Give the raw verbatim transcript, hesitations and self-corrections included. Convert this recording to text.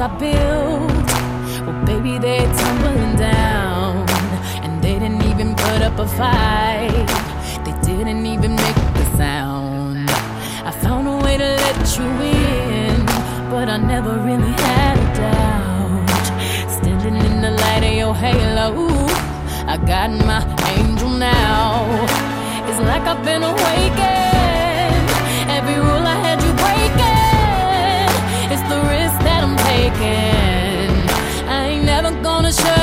I built, well, baby, they're tumbling down. And they didn't even put up a fight. They didn't even make the sound. I found a way to let you in, but I never really had a doubt. Standing in the light of your halo, I got my angel now. It's like I've been awakened. Every rule I had you breaking. It's the risk that I'm taking. I ain't never gonna shut